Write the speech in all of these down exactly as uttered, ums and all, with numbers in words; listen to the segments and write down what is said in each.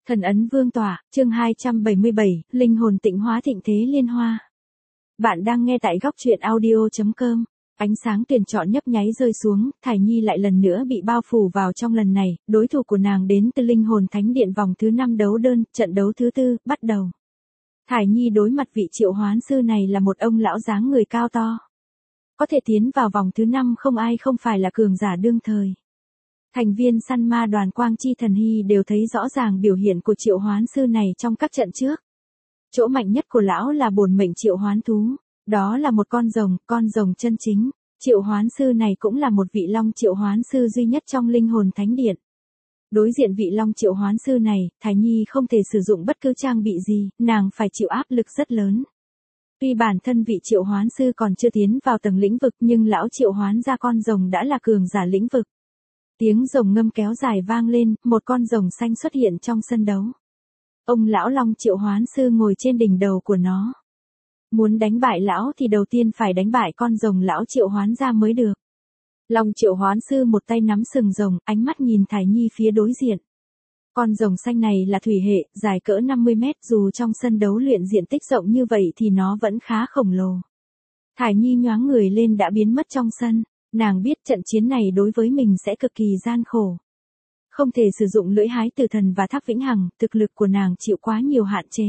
Thần ấn vương tỏa, chương hai trăm bảy mươi bảy, linh hồn tịnh hóa thịnh thế liên hoa. Bạn đang nghe tại góc truyện audio chấm com. Ánh sáng tuyển chọn nhấp nháy rơi xuống, Thải Nhi lại lần nữa bị bao phủ vào trong lần này, đối thủ của nàng đến từ linh hồn thánh điện vòng thứ năm đấu đơn, trận đấu thứ tư, bắt đầu. Thải Nhi đối mặt vị triệu hoán sư này là một ông lão dáng người cao to. Có thể tiến vào vòng thứ năm không ai không phải là cường giả đương thời. Thành viên săn ma đoàn Quang Chi Thần Hy đều thấy rõ ràng biểu hiện của triệu hoán sư này trong các trận trước. Chỗ mạnh nhất của lão là bổn mệnh triệu hoán thú, đó là một con rồng, con rồng chân chính. Triệu hoán sư này cũng là một vị long triệu hoán sư duy nhất trong linh hồn thánh điện. Đối diện vị long triệu hoán sư này, Thải Nhi không thể sử dụng bất cứ trang bị gì, nàng phải chịu áp lực rất lớn. Tuy bản thân vị triệu hoán sư còn chưa tiến vào tầng lĩnh vực nhưng lão triệu hoán ra con rồng đã là cường giả lĩnh vực. Tiếng rồng ngâm kéo dài vang lên, một con rồng xanh xuất hiện trong sân đấu. Ông lão long triệu hoán sư ngồi trên đỉnh đầu của nó. Muốn đánh bại lão thì đầu tiên phải đánh bại con rồng lão triệu hoán ra mới được. Long triệu hoán sư một tay nắm sừng rồng, ánh mắt nhìn Thải Nhi phía đối diện. Con rồng xanh này là thủy hệ, dài cỡ năm mươi mét, dù trong sân đấu luyện diện tích rộng như vậy thì nó vẫn khá khổng lồ. Thải Nhi nhoáng người lên đã biến mất trong sân. Nàng biết trận chiến này đối với mình sẽ cực kỳ gian khổ. Không thể sử dụng lưỡi hái tử thần và tháp vĩnh hằng, thực lực của nàng chịu quá nhiều hạn chế.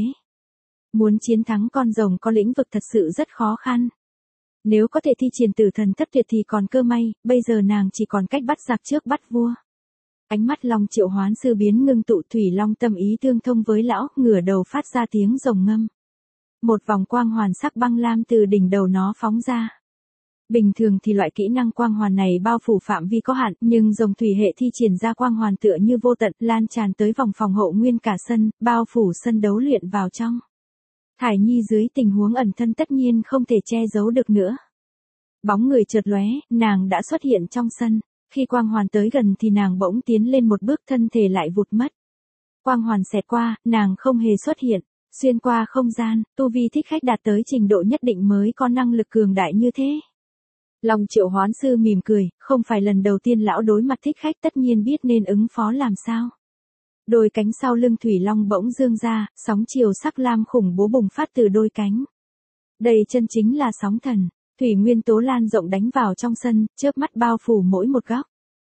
Muốn chiến thắng con rồng có lĩnh vực thật sự rất khó khăn. Nếu có thể thi triển tử thần thất tuyệt thì còn cơ may, bây giờ nàng chỉ còn cách bắt giặc trước bắt vua. Ánh mắt long triệu hoán sư biến ngưng tụ, thủy long tâm ý tương thông với lão, ngửa đầu phát ra tiếng rồng ngâm. Một vòng quang hoàn sắc băng lam từ đỉnh đầu nó phóng ra. Bình thường thì loại kỹ năng quang hoàn này bao phủ phạm vi có hạn, nhưng rồng thủy hệ thi triển ra quang hoàn tựa như vô tận, lan tràn tới vòng phòng hộ nguyên cả sân, bao phủ sân đấu luyện vào trong. Thải Nhi dưới tình huống ẩn thân tất nhiên không thể che giấu được nữa. Bóng người chợt lóe, nàng đã xuất hiện trong sân. Khi quang hoàn tới gần thì nàng bỗng tiến lên một bước, thân thể lại vụt mất. Quang hoàn xẹt qua, nàng không hề xuất hiện. Xuyên qua không gian, tu vi thích khách đạt tới trình độ nhất định mới có năng lực cường đại như thế. Long triệu hoán sư mỉm cười, không phải lần đầu tiên lão đối mặt thích khách, tất nhiên biết nên ứng phó làm sao. Đôi cánh sau lưng thủy long bỗng dương ra, sóng chiều sắc lam khủng bố bùng phát từ đôi cánh. Đây chân chính là sóng thần, thủy nguyên tố lan rộng đánh vào trong sân, chớp mắt bao phủ mỗi một góc.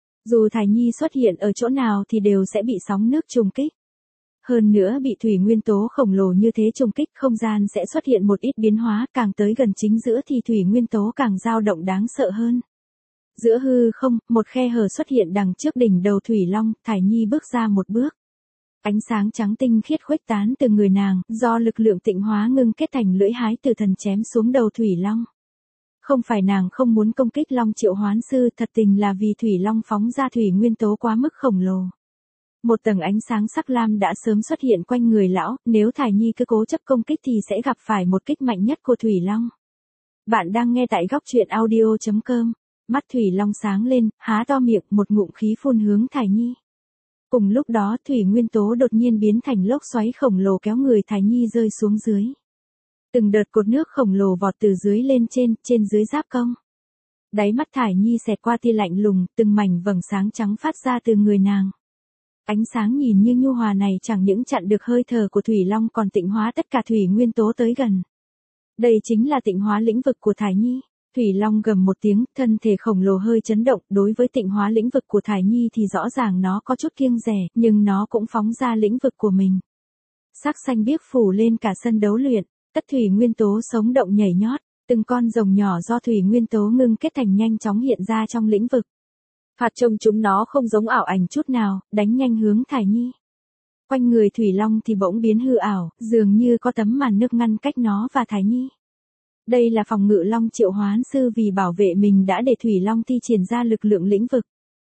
Dù Thải Nhi xuất hiện ở chỗ nào thì đều sẽ bị sóng nước trùng kích. Hơn nữa bị thủy nguyên tố khổng lồ như thế trùng kích, không gian sẽ xuất hiện một ít biến hóa, càng tới gần chính giữa thì thủy nguyên tố càng dao động đáng sợ hơn. Giữa hư không, một khe hở xuất hiện đằng trước đỉnh đầu thủy long, Thải Nhi bước ra một bước. Ánh sáng trắng tinh khiết khuếch tán từ người nàng, do lực lượng tịnh hóa ngưng kết thành lưỡi hái từ thần chém xuống đầu thủy long. Không phải nàng không muốn công kích long triệu hoán sư, thật tình là vì thủy long phóng ra thủy nguyên tố quá mức khổng lồ. Một tầng ánh sáng sắc lam đã sớm xuất hiện quanh người lão, nếu Thải Nhi cứ cố chấp công kích thì sẽ gặp phải một kích mạnh nhất của Thủy Long. Bạn đang nghe tại góc truyện audio chấm com. Mắt Thủy Long sáng lên, há to miệng, một ngụm khí phun hướng Thải Nhi. Cùng lúc đó thủy nguyên tố đột nhiên biến thành lốc xoáy khổng lồ kéo người Thải Nhi rơi xuống dưới. Từng đợt cột nước khổng lồ vọt từ dưới lên trên, trên dưới giáp công. Đáy mắt Thải Nhi xẹt qua tia lạnh lùng, từng mảnh vầng sáng trắng phát ra từ người nàng. Ánh sáng nhìn như nhu hòa này chẳng những chặn được hơi thở của Thủy Long còn tịnh hóa tất cả thủy nguyên tố tới gần. Đây chính là tịnh hóa lĩnh vực của Thải Nhi. Thủy Long gầm một tiếng, thân thể khổng lồ hơi chấn động, đối với tịnh hóa lĩnh vực của Thải Nhi thì rõ ràng nó có chút kiêng dè, nhưng nó cũng phóng ra lĩnh vực của mình. Sắc xanh biếc phủ lên cả sân đấu luyện, tất thủy nguyên tố sống động nhảy nhót, từng con rồng nhỏ do thủy nguyên tố ngưng kết thành nhanh chóng hiện ra trong lĩnh vực. Phạt trông chúng nó không giống ảo ảnh chút nào, đánh nhanh hướng Thải Nhi. Quanh người Thủy Long thì bỗng biến hư ảo, dường như có tấm màn nước ngăn cách nó và Thải Nhi. Đây là phòng ngự long triệu hoán sư vì bảo vệ mình đã để Thủy Long thi triển ra lực lượng lĩnh vực.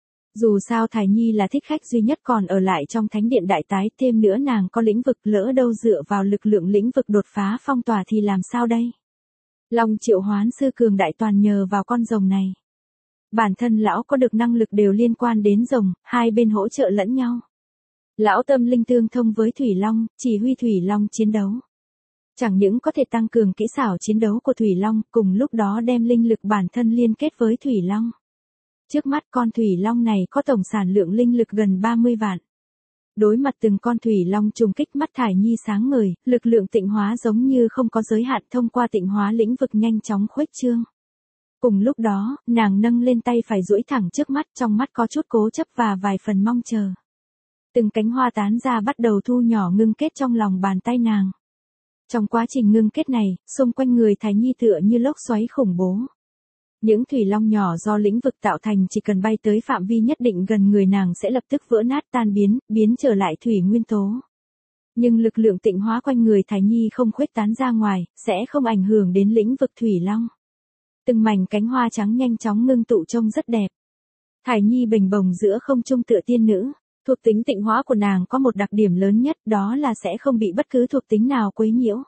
Dù sao Thải Nhi là thích khách duy nhất còn ở lại trong thánh điện đại tái, thêm nữa nàng có lĩnh vực, lỡ đâu dựa vào lực lượng lĩnh vực đột phá phong tỏa thì làm sao đây? Long triệu hoán sư cường đại toàn nhờ vào con rồng này. Bản thân lão có được năng lực đều liên quan đến rồng, hai bên hỗ trợ lẫn nhau. Lão tâm linh tương thông với Thủy Long, chỉ huy Thủy Long chiến đấu. Chẳng những có thể tăng cường kỹ xảo chiến đấu của Thủy Long, cùng lúc đó đem linh lực bản thân liên kết với Thủy Long. Trước mắt con Thủy Long này có tổng sản lượng linh lực gần ba mươi vạn. Đối mặt từng con thủy long trùng kích, mắt Thải Nhi sáng ngời, lực lượng tịnh hóa giống như không có giới hạn, thông qua tịnh hóa lĩnh vực nhanh chóng khuếch trương. Cùng lúc đó, nàng nâng lên tay phải duỗi thẳng trước mắt, trong mắt có chút cố chấp và vài phần mong chờ. Từng cánh hoa tán ra bắt đầu thu nhỏ ngưng kết trong lòng bàn tay nàng. Trong quá trình ngưng kết này, xung quanh người Thải Nhi tựa như lốc xoáy khủng bố. Những thủy long nhỏ do lĩnh vực tạo thành chỉ cần bay tới phạm vi nhất định gần người nàng sẽ lập tức vỡ nát tan biến, biến trở lại thủy nguyên tố. Nhưng lực lượng tịnh hóa quanh người Thải Nhi không khuếch tán ra ngoài, sẽ không ảnh hưởng đến lĩnh vực thủy long. Từng mảnh cánh hoa trắng nhanh chóng ngưng tụ trông rất đẹp. Thải Nhi bình bồng giữa không trung tựa tiên nữ. Thuộc tính tịnh hóa của nàng có một đặc điểm lớn nhất, đó là sẽ không bị bất cứ thuộc tính nào quấy nhiễu.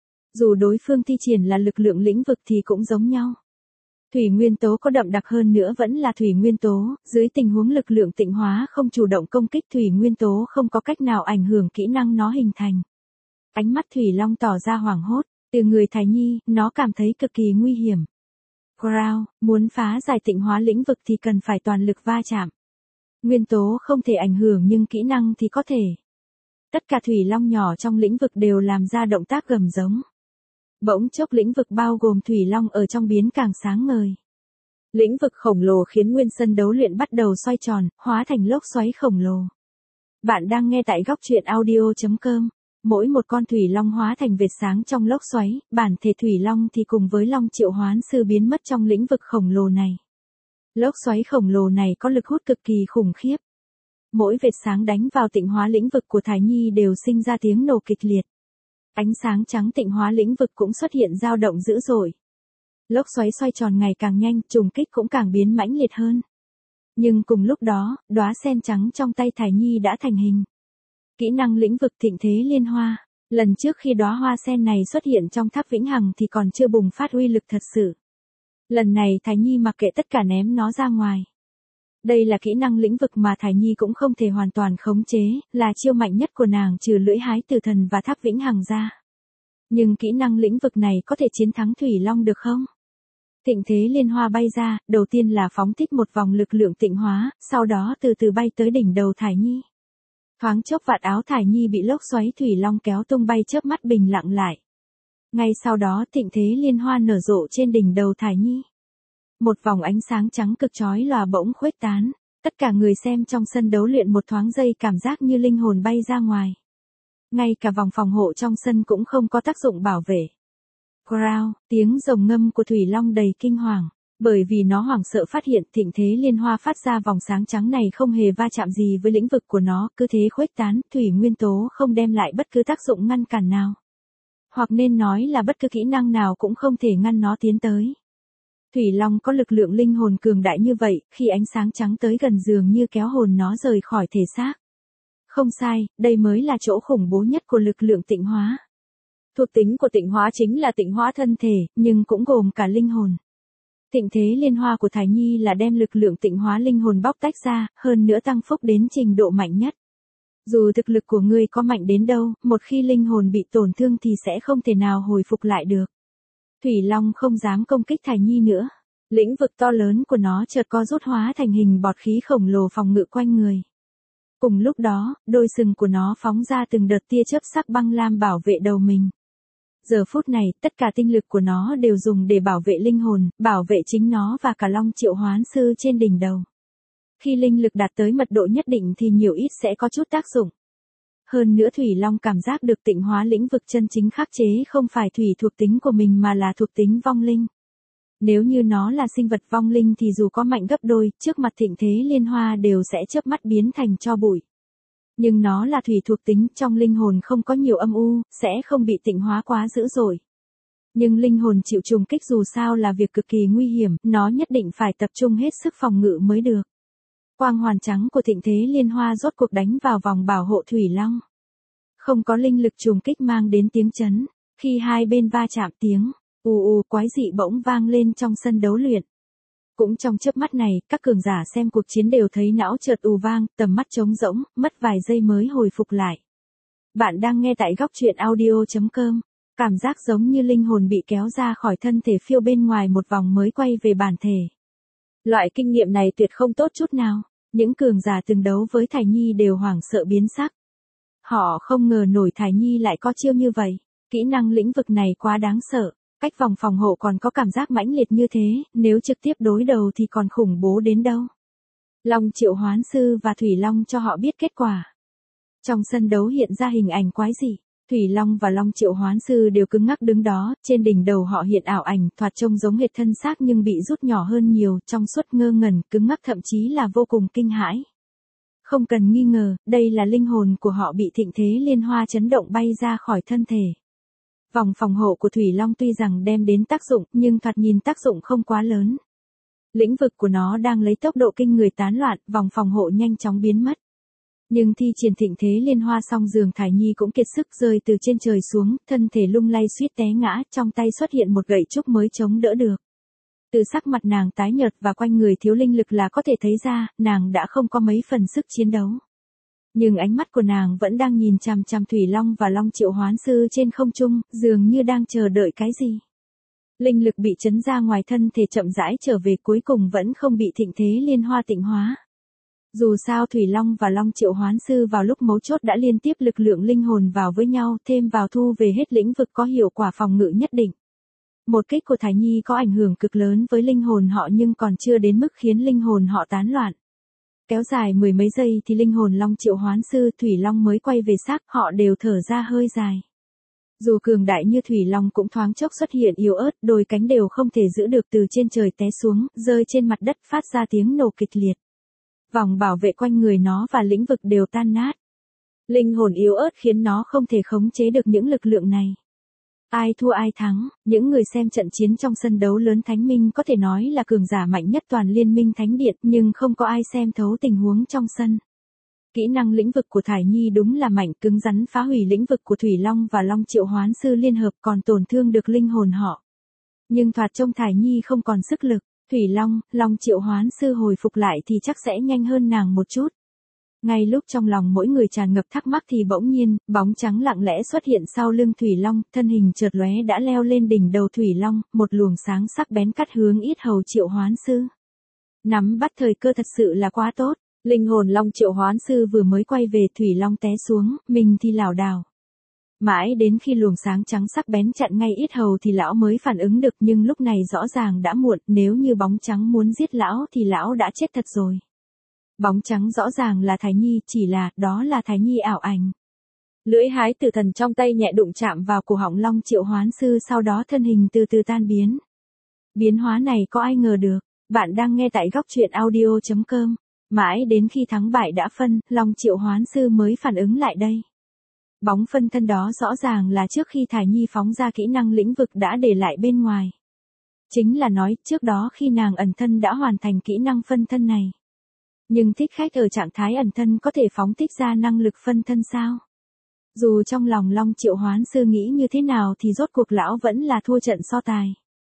Dù đối phương thi triển là lực lượng lĩnh vực thì cũng giống nhau. Thủy nguyên tố có đậm đặc hơn nữa vẫn là thủy nguyên tố, dưới tình huống lực lượng tịnh hóa không chủ động công kích thủy nguyên tố không có cách nào ảnh hưởng kỹ năng nó hình thành. Ánh mắt thủy long tỏ ra hoảng hốt, từ người Thải Nhi, nó cảm thấy cực kỳ nguy hiểm. Crow, muốn phá giải tịnh hóa lĩnh vực thì cần phải toàn lực va chạm. Nguyên tố không thể ảnh hưởng nhưng kỹ năng thì có thể. Tất cả thủy long nhỏ trong lĩnh vực đều làm ra động tác gầm giống. Bỗng chốc lĩnh vực bao gồm thủy long ở trong biến càng sáng ngời. Lĩnh vực khổng lồ khiến nguyên sân đấu luyện bắt đầu xoay tròn, hóa thành lốc xoáy khổng lồ. Bạn đang nghe tại góc truyện audio chấm com. Mỗi một con thủy long hóa thành vệt sáng trong lốc xoáy, bản thể thủy long thì cùng với long triệu hoán sư biến mất trong lĩnh vực khổng lồ này. Lốc xoáy khổng lồ này có lực hút cực kỳ khủng khiếp. Mỗi vệt sáng đánh vào tịnh hóa lĩnh vực của Thải Nhi đều sinh ra tiếng nổ kịch liệt. Ánh sáng trắng tịnh hóa lĩnh vực cũng xuất hiện dao động dữ dội. Lốc xoáy xoay tròn ngày càng nhanh, trùng kích cũng càng biến mãnh liệt hơn. Nhưng cùng lúc đó, đóa sen trắng trong tay Thải Nhi đã thành hình. Kỹ năng lĩnh vực thịnh thế liên hoa. Lần trước khi đóa hoa sen này xuất hiện trong tháp vĩnh hằng thì còn chưa bùng phát uy lực thật sự. Lần này Thải Nhi mặc kệ tất cả ném nó ra ngoài. Đây là kỹ năng lĩnh vực mà Thải Nhi cũng không thể hoàn toàn khống chế, là chiêu mạnh nhất của nàng trừ lưỡi hái tử thần và tháp vĩnh hằng ra. Nhưng kỹ năng lĩnh vực này có thể chiến thắng thủy long được không? Thịnh thế liên hoa bay ra, đầu tiên là phóng thích một vòng lực lượng tịnh hóa, sau đó từ từ bay tới đỉnh đầu Thải Nhi. Thoáng chốc vạt áo Thải Nhi bị lốc xoáy thủy long kéo tung bay chớp mắt bình lặng lại. Ngay sau đó thịnh thế liên hoa nở rộ trên đỉnh đầu Thải Nhi. Một vòng ánh sáng trắng cực chói lòa bỗng khuếch tán, tất cả người xem trong sân đấu luyện một thoáng giây cảm giác như linh hồn bay ra ngoài. Ngay cả vòng phòng hộ trong sân cũng không có tác dụng bảo vệ. Crow, tiếng rồng ngâm của thủy long đầy kinh hoàng, bởi vì nó hoảng sợ phát hiện thịnh thế liên hoa phát ra vòng sáng trắng này không hề va chạm gì với lĩnh vực của nó, cứ thế khuếch tán, thủy nguyên tố không đem lại bất cứ tác dụng ngăn cản nào. Hoặc nên nói là bất cứ kỹ năng nào cũng không thể ngăn nó tiến tới. Thủy long có lực lượng linh hồn cường đại như vậy, khi ánh sáng trắng tới gần dường như kéo hồn nó rời khỏi thể xác. Không sai, đây mới là chỗ khủng bố nhất của lực lượng tịnh hóa. Thuộc tính của tịnh hóa chính là tịnh hóa thân thể, nhưng cũng gồm cả linh hồn. Thịnh thế liên hoa của Thải Nhi là đem lực lượng tịnh hóa linh hồn bóc tách ra, hơn nữa tăng phúc đến trình độ mạnh nhất. Dù thực lực của ngươi có mạnh đến đâu, một khi linh hồn bị tổn thương thì sẽ không thể nào hồi phục lại được. Thủy long không dám công kích Thải Nhi nữa. Lĩnh vực to lớn của nó chợt co rút hóa thành hình bọt khí khổng lồ phòng ngự quanh người. Cùng lúc đó, đôi sừng của nó phóng ra từng đợt tia chớp sắc băng lam bảo vệ đầu mình. Giờ phút này, tất cả tinh lực của nó đều dùng để bảo vệ linh hồn, bảo vệ chính nó và cả long triệu hoán sư trên đỉnh đầu. Khi linh lực đạt tới mật độ nhất định thì nhiều ít sẽ có chút tác dụng. Hơn nữa thủy long cảm giác được tịnh hóa lĩnh vực chân chính khắc chế không phải thủy thuộc tính của mình mà là thuộc tính vong linh. Nếu như nó là sinh vật vong linh thì dù có mạnh gấp đôi, trước mặt thịnh thế liên hoa đều sẽ chớp mắt biến thành tro bụi. Nhưng nó là thủy thuộc tính, trong linh hồn không có nhiều âm u, sẽ không bị tịnh hóa quá dữ dội. Nhưng linh hồn chịu trùng kích dù sao là việc cực kỳ nguy hiểm, nó nhất định phải tập trung hết sức phòng ngự mới được. Quang hoàn trắng của thịnh thế liên hoa rốt cuộc đánh vào vòng bảo hộ thủy long. Không có linh lực trùng kích mang đến tiếng chấn, khi hai bên va chạm tiếng ù ù quái dị bỗng vang lên trong sân đấu luyện. Cũng trong chớp mắt này, các cường giả xem cuộc chiến đều thấy não chợt ù vang, tầm mắt trống rỗng, mất vài giây mới hồi phục lại. Bạn đang nghe tại góc truyện audio chấm com. Cảm giác giống như linh hồn bị kéo ra khỏi thân thể phiêu bên ngoài một vòng mới quay về bản thể. Loại kinh nghiệm này tuyệt không tốt chút nào. Những cường giả từng đấu với Thải Nhi đều hoảng sợ biến sắc. Họ không ngờ nổi Thải Nhi lại có chiêu như vậy. Kỹ năng lĩnh vực này quá đáng sợ. Cách vòng phòng hộ còn có cảm giác mãnh liệt như thế, nếu trực tiếp đối đầu thì còn khủng bố đến đâu. Long Triệu Hoán Sư và Thủy Long cho họ biết kết quả. Trong sân đấu hiện ra hình ảnh quái dị. Thủy Long và Long Triệu Hoán Sư đều cứng ngắc đứng đó, trên đỉnh đầu họ hiện ảo ảnh, thoạt trông giống hệt thân xác nhưng bị rút nhỏ hơn nhiều, trong suốt ngơ ngẩn, cứng ngắc thậm chí là vô cùng kinh hãi. Không cần nghi ngờ, đây là linh hồn của họ bị thịnh thế liên hoa chấn động bay ra khỏi thân thể. Vòng phòng hộ của Thủy Long tuy rằng đem đến tác dụng, nhưng thoạt nhìn tác dụng không quá lớn. Lĩnh vực của nó đang lấy tốc độ kinh người tán loạn, vòng phòng hộ nhanh chóng biến mất. Nhưng thi triển thịnh thế liên hoa xong giường Thải Nhi cũng kiệt sức rơi từ trên trời xuống, thân thể lung lay suýt té ngã, trong tay xuất hiện một gậy trúc mới chống đỡ được. Từ sắc mặt nàng tái nhợt và quanh người thiếu linh lực là có thể thấy ra, nàng đã không có mấy phần sức chiến đấu. Nhưng ánh mắt của nàng vẫn đang nhìn chằm chằm Thủy Long và Long Triệu Hoán Sư trên không trung, dường như đang chờ đợi cái gì. Linh lực bị chấn ra ngoài thân thể chậm rãi trở về, cuối cùng vẫn không bị thịnh thế liên hoa tịnh hóa. Dù sao Thủy Long và Long Triệu Hoán Sư vào lúc mấu chốt đã liên tiếp lực lượng linh hồn vào với nhau, thêm vào thu về hết lĩnh vực có hiệu quả phòng ngự nhất định. Một kích của Thải Nhi có ảnh hưởng cực lớn với linh hồn họ nhưng còn chưa đến mức khiến linh hồn họ tán loạn. Kéo dài mười mấy giây thì linh hồn Long Triệu Hoán Sư Thủy Long mới quay về xác, họ đều thở ra hơi dài. Dù cường đại như Thủy Long cũng thoáng chốc xuất hiện yếu ớt, đôi cánh đều không thể giữ được, từ trên trời té xuống, rơi trên mặt đất phát ra tiếng nổ kịch liệt. Vòng bảo vệ quanh người nó và lĩnh vực đều tan nát. Linh hồn yếu ớt khiến nó không thể khống chế được những lực lượng này. Ai thua ai thắng, những người xem trận chiến trong sân đấu lớn Thánh Minh có thể nói là cường giả mạnh nhất toàn liên minh Thánh Điện, nhưng không có ai xem thấu tình huống trong sân. Kỹ năng lĩnh vực của Thải Nhi đúng là mạnh, cứng rắn phá hủy lĩnh vực của Thủy Long và Long Triệu Hoán Sư liên hợp, còn tổn thương được linh hồn họ. Nhưng thoạt trông Thải Nhi không còn sức lực, Thủy Long, Long Triệu Hoán Sư hồi phục lại thì chắc sẽ nhanh hơn nàng một chút. Ngay lúc trong lòng mỗi người tràn ngập thắc mắc thì bỗng nhiên, bóng trắng lặng lẽ xuất hiện sau lưng Thủy Long, thân hình chợt lóe đã leo lên đỉnh đầu Thủy Long, một luồng sáng sắc bén cắt hướng yết hầu Triệu Hoán Sư. Nắm bắt thời cơ thật sự là quá tốt, linh hồn Long Triệu Hoán Sư vừa mới quay về, Thủy Long té xuống, mình thì lảo đảo. Mãi đến khi luồng sáng trắng sắc bén chặn ngay yết hầu thì lão mới phản ứng được, nhưng lúc này rõ ràng đã muộn, nếu như bóng trắng muốn giết lão thì lão đã chết thật rồi. Bóng trắng rõ ràng là Thải Nhi, chỉ là, đó là Thải Nhi ảo ảnh. Lưỡi hái tử thần trong tay nhẹ đụng chạm vào cổ họng Long Triệu Hoán Sư, sau đó thân hình từ từ tan biến. Biến hóa này có ai ngờ được, bạn đang nghe tại góc truyện audio chấm com. Mãi đến khi thắng bại đã phân, Long Triệu Hoán Sư mới phản ứng lại đây. Bóng phân thân đó rõ ràng là trước khi Thải Nhi phóng ra kỹ năng lĩnh vực đã để lại bên ngoài. Chính là nói, trước đó khi nàng ẩn thân đã hoàn thành kỹ năng phân thân này. Nhưng thích khách ở trạng thái ẩn thân có thể phóng thích ra năng lực phân thân sao? Dù trong lòng Long Triệu Hoán Sư nghĩ như thế nào thì rốt cuộc lão vẫn là thua trận so tài.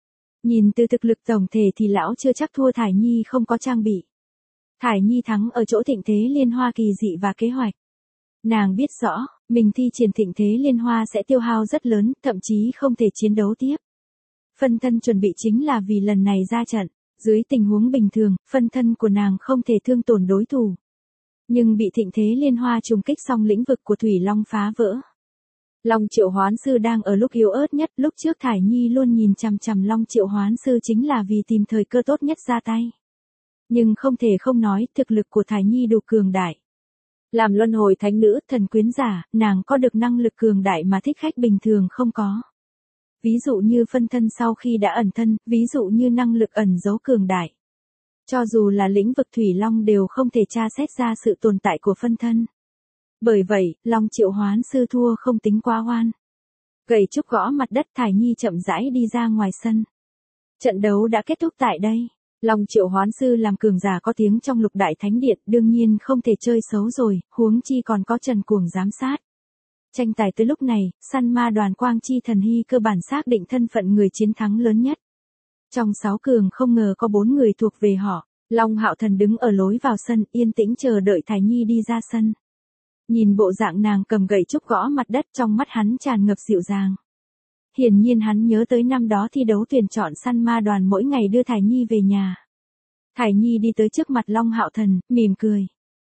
Nhìn từ thực lực tổng thể thì lão chưa chắc thua Thải Nhi không có trang bị. Thải Nhi thắng ở chỗ thịnh thế liên hoa kỳ dị và kế hoạch. Nàng biết rõ, mình thi triển thịnh thế liên hoa sẽ tiêu hao rất lớn, thậm chí không thể chiến đấu tiếp. Phân thân chuẩn bị chính là vì lần này ra trận. Dưới tình huống bình thường, phân thân của nàng không thể thương tổn đối thủ. Nhưng bị thịnh thế liên hoa trùng kích xong lĩnh vực của Thủy Long phá vỡ. Long Triệu Hoán Sư đang ở lúc yếu ớt nhất, lúc trước Thải Nhi luôn nhìn chằm chằm Long Triệu Hoán Sư chính là vì tìm thời cơ tốt nhất ra tay. Nhưng không thể không nói, thực lực của Thải Nhi đủ cường đại. Làm luân hồi thánh nữ, thần quyến giả, nàng có được năng lực cường đại mà thích khách bình thường không có. Ví dụ như phân thân sau khi đã ẩn thân, ví dụ như năng lực ẩn giấu cường đại. Cho dù là lĩnh vực Thủy Long đều không thể tra xét ra sự tồn tại của phân thân. Bởi vậy, Long Triệu Hoán Sư thua không tính quá oan. Gậy trúc gõ mặt đất, Thải Nhi chậm rãi đi ra ngoài sân. Trận đấu đã kết thúc tại đây. Long Triệu Hoán Sư làm cường giả có tiếng trong Lục Đại Thánh Điện, đương nhiên không thể chơi xấu rồi, huống chi còn có Trần Cuồng giám sát. Tranh tài tới lúc này, săn ma đoàn Quang Chi Thần Hy cơ bản xác định thân phận người chiến thắng lớn nhất. Trong sáu cường không ngờ có bốn người thuộc về họ. Long Hạo Thần đứng ở lối vào sân, yên tĩnh chờ đợi Thải Nhi đi ra sân. Nhìn bộ dạng nàng cầm gậy trúc gõ mặt đất, trong mắt hắn tràn ngập dịu dàng. Hiển nhiên hắn nhớ tới năm đó thi đấu tuyển chọn săn ma đoàn mỗi ngày đưa Thải Nhi về nhà. Thải Nhi đi tới trước mặt Long Hạo Thần, mỉm cười.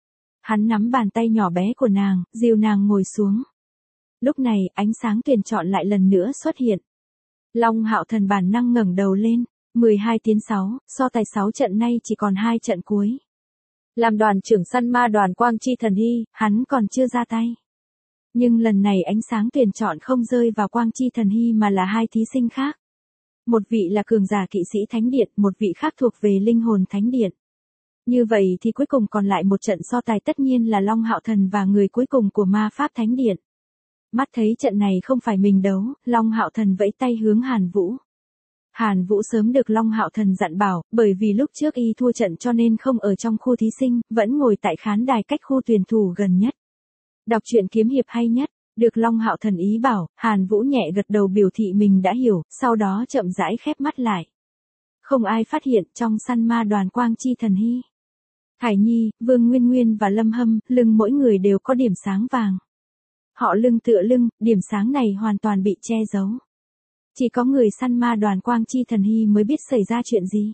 Hắn nắm bàn tay nhỏ bé của nàng, dìu nàng ngồi xuống. Lúc này, ánh sáng tuyển chọn lại lần nữa xuất hiện. Long Hạo Thần bản năng ngẩng đầu lên, mười hai tiến sáu, so tài sáu trận nay chỉ còn hai trận cuối. Làm đoàn trưởng săn ma đoàn Quang Chi Thần Hy, hắn còn chưa ra tay. Nhưng lần này ánh sáng tuyển chọn không rơi vào Quang Chi Thần Hy mà là hai thí sinh khác. Một vị là cường giả kỵ sĩ Thánh Điện, một vị khác thuộc về linh hồn Thánh Điện. Như vậy thì cuối cùng còn lại một trận so tài tất nhiên là Long Hạo Thần và người cuối cùng của ma pháp Thánh Điện. Mắt thấy trận này không phải mình đấu, Long Hạo Thần vẫy tay hướng Hàn Vũ. Hàn Vũ sớm được Long Hạo Thần dặn bảo, bởi vì lúc trước y thua trận cho nên không ở trong khu thí sinh, vẫn ngồi tại khán đài cách khu tuyển thủ gần nhất. Đọc truyện kiếm hiệp hay nhất, được Long Hạo Thần ý bảo, Hàn Vũ nhẹ gật đầu biểu thị mình đã hiểu, sau đó chậm rãi khép mắt lại. Không ai phát hiện trong săn ma đoàn Quang Chi Thần Hy. Thải Nhi, Vương Nguyên Nguyên và Lâm Hâm, lưng mỗi người đều có điểm sáng vàng. Họ lưng tựa lưng, điểm sáng này hoàn toàn bị che giấu. Chỉ có người săn ma đoàn Quang Chi Thần Hy mới biết xảy ra chuyện gì.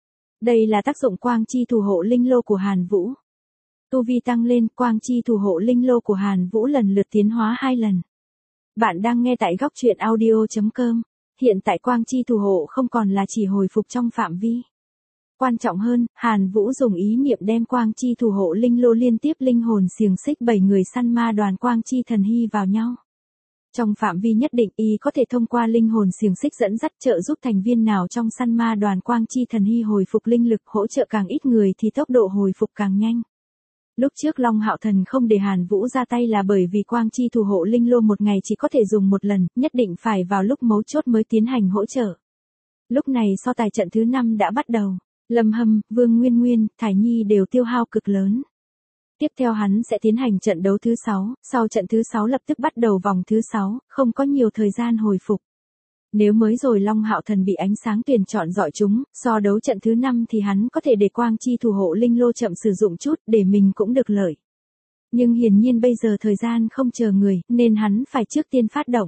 Đây là tác dụng Quang Chi thủ hộ linh lô của Hàn Vũ. Tu vi tăng lên, Quang Chi thủ hộ linh lô của Hàn Vũ lần lượt tiến hóa hai lần. Bạn đang nghe tại góc truyện audio chấm com. Hiện tại Quang Chi thủ hộ không còn là chỉ hồi phục trong phạm vi. Quan trọng hơn, Hàn Vũ dùng ý niệm đem Quang Chi thủ hộ linh lô liên tiếp linh hồn xiềng xích bảy người săn ma đoàn Quang Chi Thần Hy vào nhau. Trong phạm vi nhất định y có thể thông qua linh hồn xiềng xích dẫn dắt trợ giúp thành viên nào trong săn ma đoàn Quang Chi Thần Hy hồi phục linh lực, hỗ trợ càng ít người thì tốc độ hồi phục càng nhanh. Lúc trước Long Hạo Thần không để Hàn Vũ ra tay là bởi vì Quang Chi thủ hộ linh lô một ngày chỉ có thể dùng một lần, nhất định phải vào lúc mấu chốt mới tiến hành hỗ trợ. Lúc này so tài trận thứ năm đã bắt đầu. Lâm Hâm, Vương Nguyên Nguyên, Thải Nhi đều tiêu hao cực lớn. Tiếp theo hắn sẽ tiến hành trận đấu thứ sáu, sau trận thứ sáu lập tức bắt đầu vòng thứ sáu, không có nhiều thời gian hồi phục. Nếu mới rồi Long Hạo Thần bị ánh sáng tuyển chọn dọi chúng, so đấu trận thứ năm thì hắn có thể để Quang Chi thủ hộ linh lô chậm sử dụng chút để mình cũng được lợi. Nhưng hiển nhiên bây giờ thời gian không chờ người, nên hắn phải trước tiên phát động.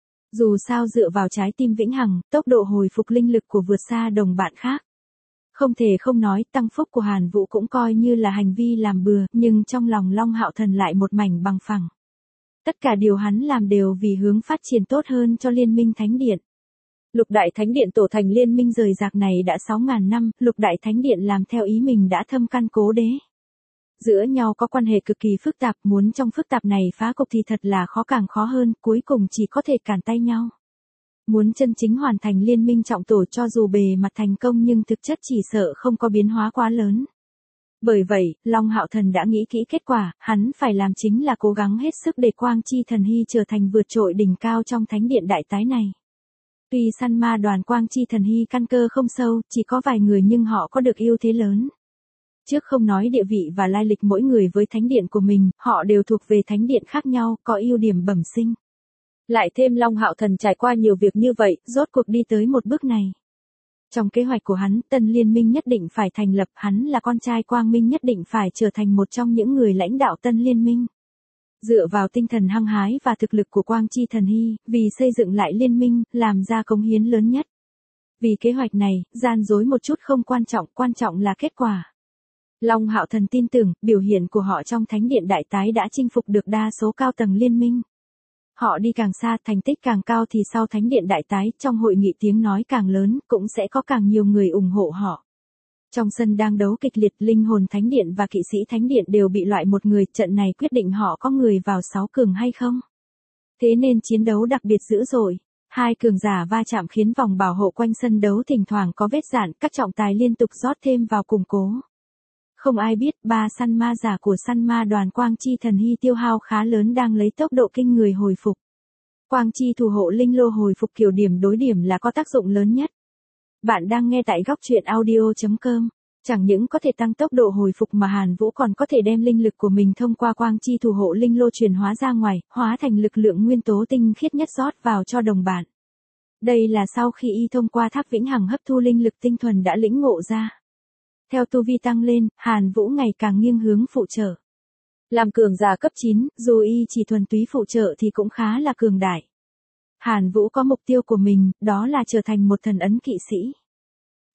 Dù sao dựa vào trái tim vĩnh hằng, tốc độ hồi phục linh lực của vượt xa đồng bạn khác. Không thể không nói, tăng phúc của Hàn Vũ cũng coi như là hành vi làm bừa, nhưng trong lòng Long Hạo Thần lại một mảnh bằng phẳng. Tất cả điều hắn làm đều vì hướng phát triển tốt hơn cho Liên minh Thánh Điện. Lục Đại Thánh Điện tổ thành liên minh rời rạc này đã sáu ngàn năm, Lục Đại Thánh Điện làm theo ý mình đã thâm căn cố đế. Giữa nhau có quan hệ cực kỳ phức tạp, muốn trong phức tạp này phá cục thì thật là khó càng khó hơn, cuối cùng chỉ có thể cản tay nhau. Muốn chân chính hoàn thành liên minh trọng tổ cho dù bề mặt thành công nhưng thực chất chỉ sợ không có biến hóa quá lớn. Bởi vậy, Long Hạo Thần đã nghĩ kỹ kết quả, hắn phải làm chính là cố gắng hết sức để Quang Chi Thần Hy trở thành vượt trội đỉnh cao trong Thánh Điện đại tái này. Tuy săn ma đoàn Quang Chi Thần Hy căn cơ không sâu, chỉ có vài người nhưng họ có được ưu thế lớn. Trước không nói địa vị và lai lịch mỗi người với Thánh Điện của mình, họ đều thuộc về Thánh Điện khác nhau, có ưu điểm bẩm sinh. Lại thêm Long Hạo Thần trải qua nhiều việc như vậy, rốt cuộc đi tới một bước này. Trong kế hoạch của hắn, Tân Liên minh nhất định phải thành lập, hắn là con trai Quang Minh nhất định phải trở thành một trong những người lãnh đạo Tân Liên minh. Dựa vào tinh thần hăng hái và thực lực của Quang Chi Thần Hy, vì xây dựng lại liên minh, làm ra cống hiến lớn nhất. Vì kế hoạch này, gian dối một chút không quan trọng, quan trọng là kết quả. Long Hạo Thần tin tưởng, biểu hiện của họ trong Thánh Điện đại tái đã chinh phục được đa số cao tầng liên minh. Họ đi càng xa, thành tích càng cao thì sau Thánh Điện đại tái, trong hội nghị tiếng nói càng lớn, cũng sẽ có càng nhiều người ủng hộ họ. Trong sân đang đấu kịch liệt, linh hồn Thánh Điện và kỵ sĩ Thánh Điện đều bị loại một người, trận này quyết định họ có người vào sáu cường hay không. Thế nên chiến đấu đặc biệt dữ dội. Hai cường giả va chạm khiến vòng bảo hộ quanh sân đấu thỉnh thoảng có vết rạn, các trọng tài liên tục rót thêm vào củng cố. Không ai biết, ba săn ma giả của săn ma đoàn Quang Chi Thần Hy tiêu hao khá lớn đang lấy tốc độ kinh người hồi phục. Quang Chi thủ hộ linh lô hồi phục kiểu điểm đối điểm là có tác dụng lớn nhất. Bạn đang nghe tại góc truyện audio chấm com. Chẳng những có thể tăng tốc độ hồi phục mà Hàn Vũ còn có thể đem linh lực của mình thông qua Quang Chi thủ hộ linh lô chuyển hóa ra ngoài, hóa thành lực lượng nguyên tố tinh khiết nhất rót vào cho đồng bạn. Đây là sau khi y thông qua tháp vĩnh hằng hấp thu linh lực tinh thuần đã lĩnh ngộ ra. Theo tu vi tăng lên, Hàn Vũ ngày càng nghiêng hướng phụ trợ. Làm cường giả cấp chín, dù y chỉ thuần túy phụ trợ thì cũng khá là cường đại. Hàn Vũ có mục tiêu của mình, đó là trở thành một thần ấn kỵ sĩ.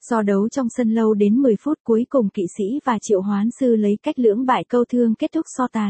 So đấu trong sân lâu đến mười phút cuối cùng kỵ sĩ và triệu hoán sư lấy cách lưỡng bại câu thương kết thúc so tài.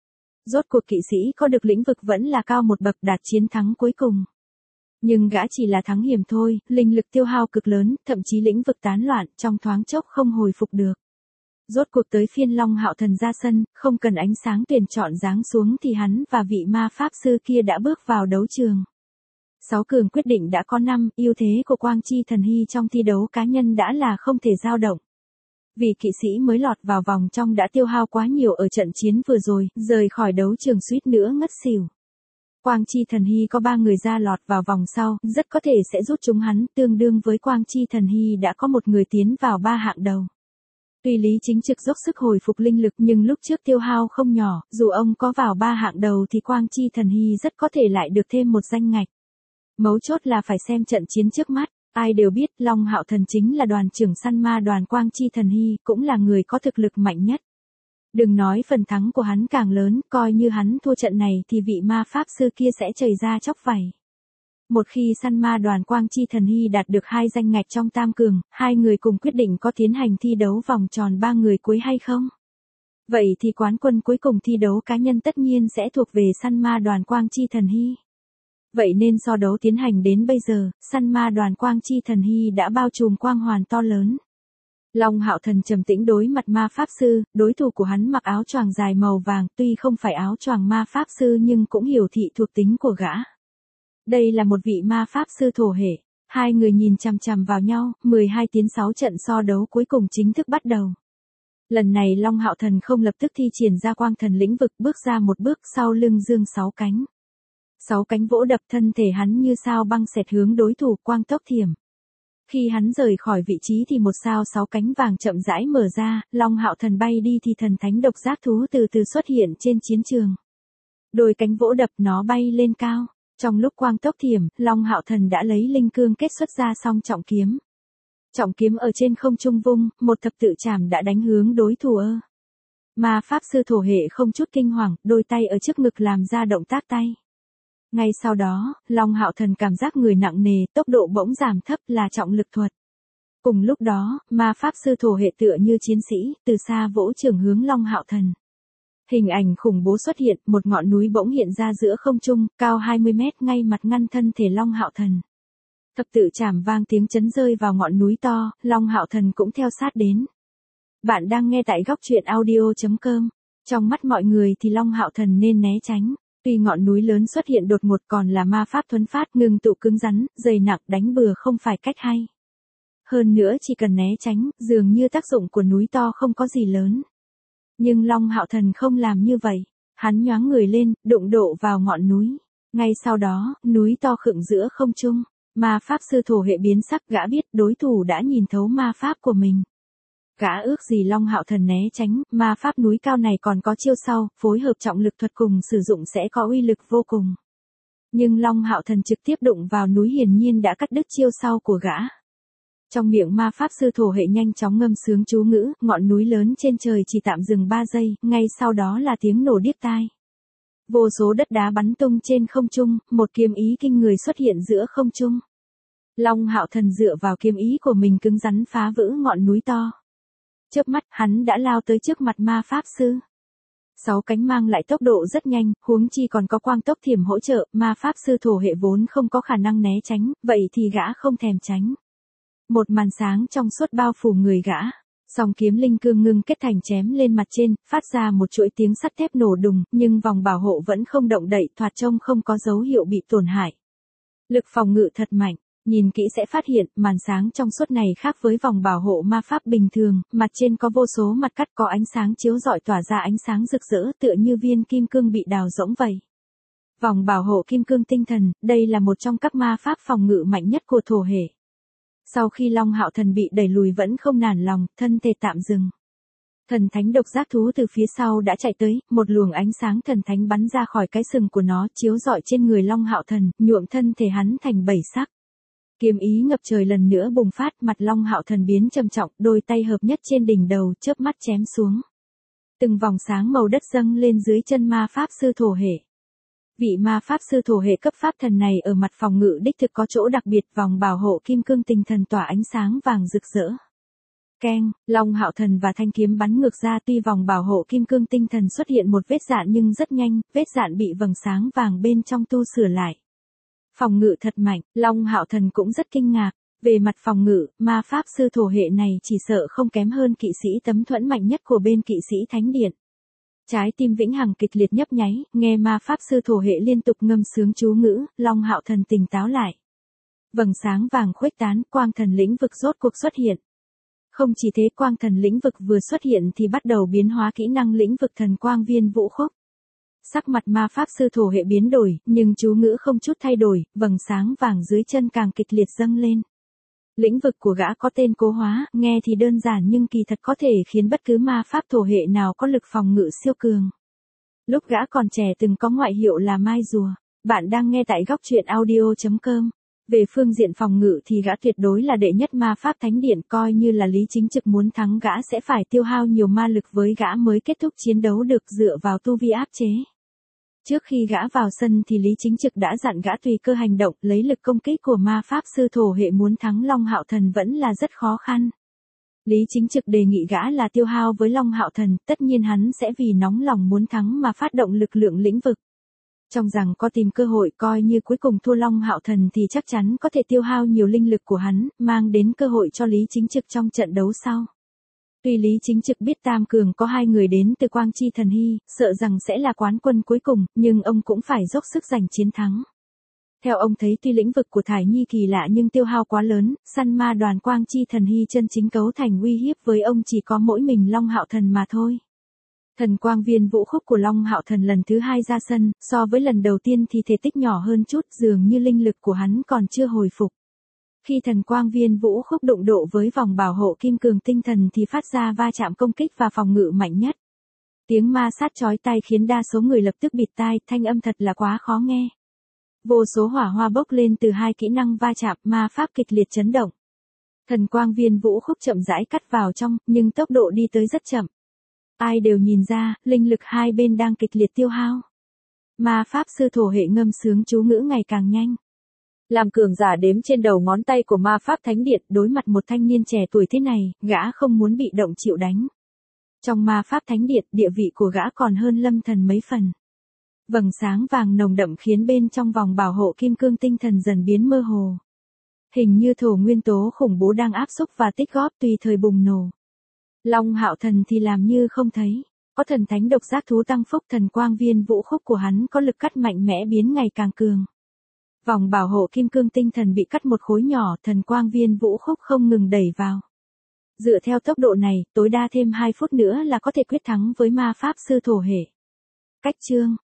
Rốt cuộc kỵ sĩ có được lĩnh vực vẫn là cao một bậc đạt chiến thắng cuối cùng. Nhưng gã chỉ là thắng hiểm thôi, linh lực tiêu hao cực lớn, thậm chí lĩnh vực tán loạn, trong thoáng chốc không hồi phục được. Rốt cuộc tới phiên Long Hạo Thần ra sân, không cần ánh sáng tuyển chọn giáng xuống thì hắn và vị ma pháp sư kia đã bước vào đấu trường. Sáu cường quyết định đã có năm, ưu thế của Quang Chi Thần Hy trong thi đấu cá nhân đã là không thể dao động. Vì kỵ sĩ mới lọt vào vòng trong đã tiêu hao quá nhiều ở trận chiến vừa rồi, rời khỏi đấu trường suýt nữa ngất xỉu. Quang Chi Thần Hy có ba người ra lọt vào vòng sau, rất có thể sẽ rút chúng hắn, tương đương với Quang Chi Thần Hy đã có một người tiến vào ba hạng đầu. Tuy Lý Chính Trực dốc sức hồi phục linh lực nhưng lúc trước tiêu hao không nhỏ, dù ông có vào ba hạng đầu thì Quang Chi Thần Hy rất có thể lại được thêm một danh ngạch. Mấu chốt là phải xem trận chiến trước mắt, ai đều biết Long Hạo Thần chính là đoàn trưởng săn ma đoàn Quang Chi Thần Hy, cũng là người có thực lực mạnh nhất. Đừng nói phần thắng của hắn càng lớn, coi như hắn thua trận này thì vị ma pháp sư kia sẽ chảy ra chóc vảy. Một khi săn ma đoàn Quang Chi Thần Hy đạt được hai danh ngạch trong tam cường, hai người cùng quyết định có tiến hành thi đấu vòng tròn ba người cuối hay không. Vậy thì quán quân cuối cùng thi đấu cá nhân tất nhiên sẽ thuộc về săn ma đoàn Quang Chi Thần Hy. Vậy nên so đấu tiến hành đến bây giờ, săn ma đoàn Quang Chi Thần Hy đã bao trùm quang hoàn to lớn. Long Hạo Thần trầm tĩnh đối mặt ma pháp sư, đối thủ của hắn mặc áo choàng dài màu vàng, tuy không phải áo choàng ma pháp sư nhưng cũng hiểu thị thuộc tính của gã. Đây là một vị ma pháp sư thổ hệ, hai người nhìn chằm chằm vào nhau, mười hai tiếng sáu trận so đấu cuối cùng chính thức bắt đầu. Lần này Long Hạo Thần không lập tức thi triển ra quang thần lĩnh vực, bước ra một bước sau lưng dương sáu cánh. Sáu cánh vỗ đập thân thể hắn như sao băng xẹt hướng đối thủ quang tốc thiểm. Khi hắn rời khỏi vị trí thì một sao sáu cánh vàng chậm rãi mở ra, Long Hạo Thần bay đi thì thần thánh độc giác thú từ từ xuất hiện trên chiến trường. Đôi cánh vỗ đập nó bay lên cao. Trong lúc quang tốc thiểm, Long Hạo Thần đã lấy linh cương kết xuất ra song trọng kiếm. Trọng kiếm ở trên không trung vung, một thập tự chảm đã đánh hướng đối thủ ơ. Ma pháp sư thổ hệ không chút kinh hoàng, đôi tay ở trước ngực làm ra động tác tay. Ngay sau đó, Long Hạo Thần cảm giác người nặng nề, tốc độ bỗng giảm thấp là trọng lực thuật. Cùng lúc đó, ma pháp sư thổ hệ tựa như chiến sĩ, từ xa vỗ trường hướng Long Hạo Thần. Hình ảnh khủng bố xuất hiện, một ngọn núi bỗng hiện ra giữa không trung, cao hai mươi mét ngay mặt ngăn thân thể Long Hạo Thần. Thập tự chảm vang tiếng chấn rơi vào ngọn núi to, Long Hạo Thần cũng theo sát đến. Bạn đang nghe tại góc truyện audio chấm com. Trong mắt mọi người thì Long Hạo Thần nên né tránh. Tuy ngọn núi lớn xuất hiện đột ngột còn là ma pháp thuấn phát ngừng tụ cứng rắn, dày nặng đánh bừa không phải cách hay. Hơn nữa chỉ cần né tránh, dường như tác dụng của núi to không có gì lớn. Nhưng Long Hạo Thần không làm như vậy. Hắn nhoáng người lên, đụng độ vào ngọn núi. Ngay sau đó, núi to khựng giữa không trung. Ma pháp sư thổ hệ biến sắc, gã biết đối thủ đã nhìn thấu ma pháp của mình. Gã ước gì Long Hạo Thần né tránh, ma pháp núi cao này còn có chiêu sau, phối hợp trọng lực thuật cùng sử dụng sẽ có uy lực vô cùng. Nhưng Long Hạo Thần trực tiếp đụng vào núi hiển nhiên đã cắt đứt chiêu sau của gã. Trong miệng ma pháp sư thổ hệ nhanh chóng ngâm sướng chú ngữ, ngọn núi lớn trên trời chỉ tạm dừng ba giây, ngay sau đó là tiếng nổ điếc tai. Vô số đất đá bắn tung trên không trung, một kiếm ý kinh người xuất hiện giữa không trung. Long Hạo Thần dựa vào kiếm ý của mình cứng rắn phá vỡ ngọn núi to. Chớp mắt, hắn đã lao tới trước mặt ma pháp sư. Sáu cánh mang lại tốc độ rất nhanh, huống chi còn có quang tốc thiểm hỗ trợ, ma pháp sư thổ hệ vốn không có khả năng né tránh, vậy thì gã không thèm tránh. Một màn sáng trong suốt bao phủ người gã. Song kiếm linh cương ngưng kết thành chém lên mặt trên, phát ra một chuỗi tiếng sắt thép nổ đùng, nhưng vòng bảo hộ vẫn không động đậy, thoạt trông không có dấu hiệu bị tổn hại. Lực phòng ngự thật mạnh. Nhìn kỹ sẽ phát hiện, màn sáng trong suốt này khác với vòng bảo hộ ma pháp bình thường, mặt trên có vô số mặt cắt có ánh sáng chiếu rọi tỏa ra ánh sáng rực rỡ tựa như viên kim cương bị đào rỗng vậy. Vòng bảo hộ kim cương tinh thần, đây là một trong các ma pháp phòng ngự mạnh nhất của thổ hệ. Sau khi Long Hạo Thần bị đẩy lùi vẫn không nản lòng, thân thể tạm dừng. Thần thánh độc giác thú từ phía sau đã chạy tới, một luồng ánh sáng thần thánh bắn ra khỏi cái sừng của nó chiếu rọi trên người Long Hạo Thần, nhuộm thân thể hắn thành bảy sắc. Kiếm ý ngập trời lần nữa bùng phát, mặt Long Hạo Thần biến trầm trọng, đôi tay hợp nhất trên đỉnh đầu, chớp mắt chém xuống. Từng vòng sáng màu đất dâng lên dưới chân ma pháp sư thổ hệ. Vị ma pháp sư thổ hệ cấp pháp thần này ở mặt phòng ngự đích thực có chỗ đặc biệt, vòng bảo hộ kim cương tinh thần tỏa ánh sáng vàng rực rỡ. Keng, Long Hạo Thần và thanh kiếm bắn ngược ra, tuy vòng bảo hộ kim cương tinh thần xuất hiện một vết dạn nhưng rất nhanh, vết dạn bị vầng sáng vàng bên trong tu sửa lại. Phòng ngự thật mạnh, Long Hạo Thần cũng rất kinh ngạc. Về mặt phòng ngự, ma pháp sư thổ hệ này chỉ sợ không kém hơn kỵ sĩ tấm thuẫn mạnh nhất của bên kỵ sĩ thánh điện. Trái tim Vĩnh Hằng kịch liệt nhấp nháy, nghe ma pháp sư thổ hệ liên tục ngâm sướng chú ngữ, Long Hạo Thần tỉnh táo lại. Vầng sáng vàng khuếch tán, quang thần lĩnh vực rốt cuộc xuất hiện. Không chỉ thế, quang thần lĩnh vực vừa xuất hiện thì bắt đầu biến hóa kỹ năng lĩnh vực thần quang viên vũ khúc. Sắc mặt ma pháp sư thổ hệ biến đổi, nhưng chú ngữ không chút thay đổi, vầng sáng vàng dưới chân càng kịch liệt dâng lên. Lĩnh vực của gã có tên cố hóa, nghe thì đơn giản nhưng kỳ thật có thể khiến bất cứ ma pháp thổ hệ nào có lực phòng ngự siêu cường. Lúc gã còn trẻ từng có ngoại hiệu là Mai Rùa. Bạn đang nghe tại góc truyện audio chấm com. Về phương diện phòng ngự thì gã tuyệt đối là đệ nhất ma pháp thánh điện, coi như là Lý Chính Trực muốn thắng gã sẽ phải tiêu hao nhiều ma lực với gã mới kết thúc chiến đấu được, dựa vào tu vi áp chế. Trước khi gã vào sân thì Lý Chính Trực đã dặn gã tùy cơ hành động, lấy lực công kích của ma pháp sư thổ hệ muốn thắng Long Hạo Thần vẫn là rất khó khăn. Lý Chính Trực đề nghị gã là tiêu hao với Long Hạo Thần, tất nhiên hắn sẽ vì nóng lòng muốn thắng mà phát động lực lượng lĩnh vực. Trong rằng có tìm cơ hội, coi như cuối cùng thua Long Hạo Thần thì chắc chắn có thể tiêu hao nhiều linh lực của hắn, mang đến cơ hội cho Lý Chính Trực trong trận đấu sau. Tuy Lý Chính Trực biết Tam Cường có hai người đến từ Quang Chi Thần Hy, sợ rằng sẽ là quán quân cuối cùng, nhưng ông cũng phải dốc sức giành chiến thắng. Theo ông thấy, tuy lĩnh vực của Thải Nhi kỳ lạ nhưng tiêu hao quá lớn, săn ma đoàn Quang Chi Thần Hy chân chính cấu thành uy hiếp với ông chỉ có mỗi mình Long Hạo Thần mà thôi. Thần quang viên vũ khúc của Long Hạo Thần lần thứ hai ra sân, so với lần đầu tiên thì thể tích nhỏ hơn chút, dường như linh lực của hắn còn chưa hồi phục. Khi thần quang viên vũ khúc đụng độ với vòng bảo hộ kim cương tinh thần thì phát ra va chạm công kích và phòng ngự mạnh nhất. Tiếng ma sát chói tai khiến đa số người lập tức bịt tai, thanh âm thật là quá khó nghe. Vô số hỏa hoa bốc lên từ hai kỹ năng va chạm, ma pháp kịch liệt chấn động. Thần quang viên vũ khúc chậm rãi cắt vào trong, nhưng tốc độ đi tới rất chậm. Ai đều nhìn ra, linh lực hai bên đang kịch liệt tiêu hao. Ma pháp sư thổ hệ ngâm sướng chú ngữ ngày càng nhanh. Làm cường giả đếm trên đầu ngón tay của ma pháp thánh điện, đối mặt một thanh niên trẻ tuổi thế này, gã không muốn bị động chịu đánh. Trong ma pháp thánh điện, địa vị của gã còn hơn Lâm Thần mấy phần. Vầng sáng vàng nồng đậm khiến bên trong vòng bảo hộ kim cương tinh thần dần biến mơ hồ. Hình như thổ nguyên tố khủng bố đang áp xúc và tích góp tùy thời bùng nổ. Long Hạo Thần thì làm như không thấy. Có thần thánh độc giác thú tăng phúc, thần quang viên vũ khúc của hắn có lực cắt mạnh mẽ biến ngày càng cường. Vòng bảo hộ kim cương tinh thần bị cắt một khối nhỏ, thần quang viên vũ khúc không ngừng đẩy vào. Dựa theo tốc độ này, tối đa thêm hai phút nữa là có thể quyết thắng với ma pháp sư thổ hệ. Cách chương,